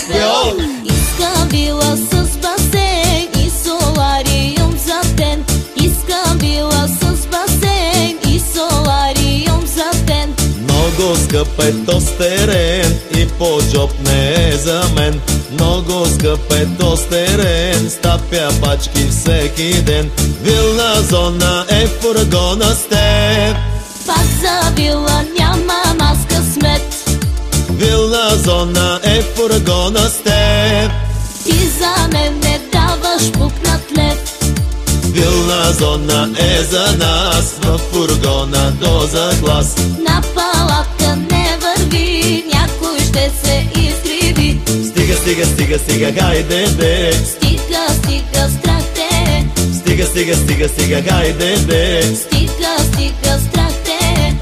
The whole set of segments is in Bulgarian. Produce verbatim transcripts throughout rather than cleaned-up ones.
Йо! Искам вила с басейн и солариум за ден. Искам вила с басейн и солариум за ден. Много скъп е този терен и по-джоб не е за мен. Много скъп е този терен, стапя пачки всеки ден. Вилна зона е фургона с теб. Пак за вила нямам аз късмет. Вилна зона е фургона с теб. Ти за мен не даваш пукнат лев. Вилна зона е за нас, в фургона доза глас. На палатка не върви, някой ще се изкриви. Стига, стига, стига, стига, хайде де. Стига, стига, страх те. Стига, стига, стига, стига, хайде де. Стига, стига, страх те.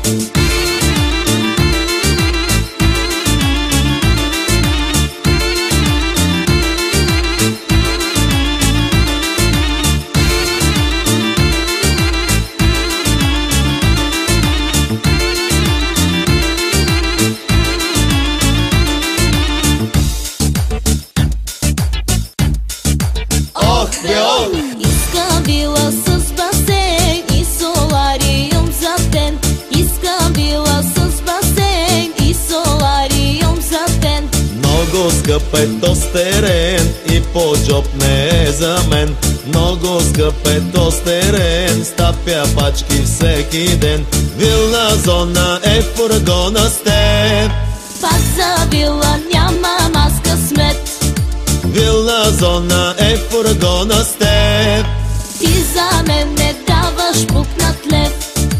Искам вила с басейн и солариум за ден. Искам вила с басейн и солариум за ден. Много скъп е този терен и по-джоб не е за мен. Много скъп е този терен, стапя пачки всеки ден. Вилна зона е фургона с теб. Пак за вила нямам аз късмет. Вилна зона е фургона с теб. Ти за мен не даваш пукнат лев.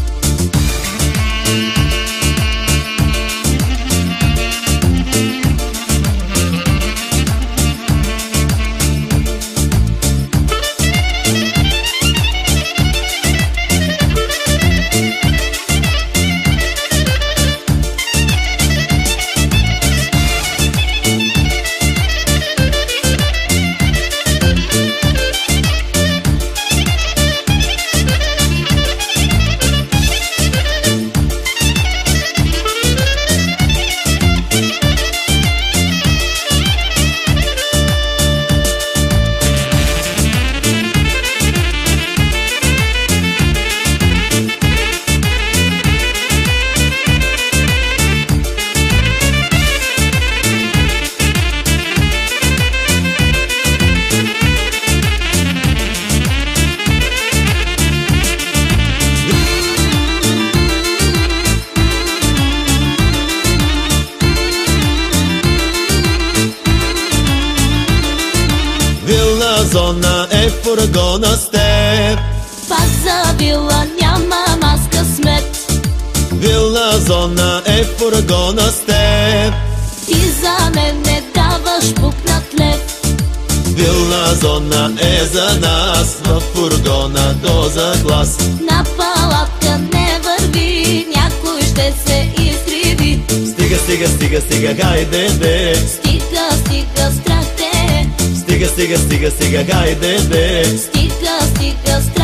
Вилна зона е фургона с теб. Пак за вила нямам аз късмет. Вилна зона е фургона с теб. Ти за мен не даваш пукнат лев. Вилна зона е за нас, в фургона доза глас. На палатка не върви, някой ще се изкриви. Стига, стига, стига, стига, хайде де. Стига, стига, страх те. Стига, стига, стига, стига, хайде де. Стига, стига, страх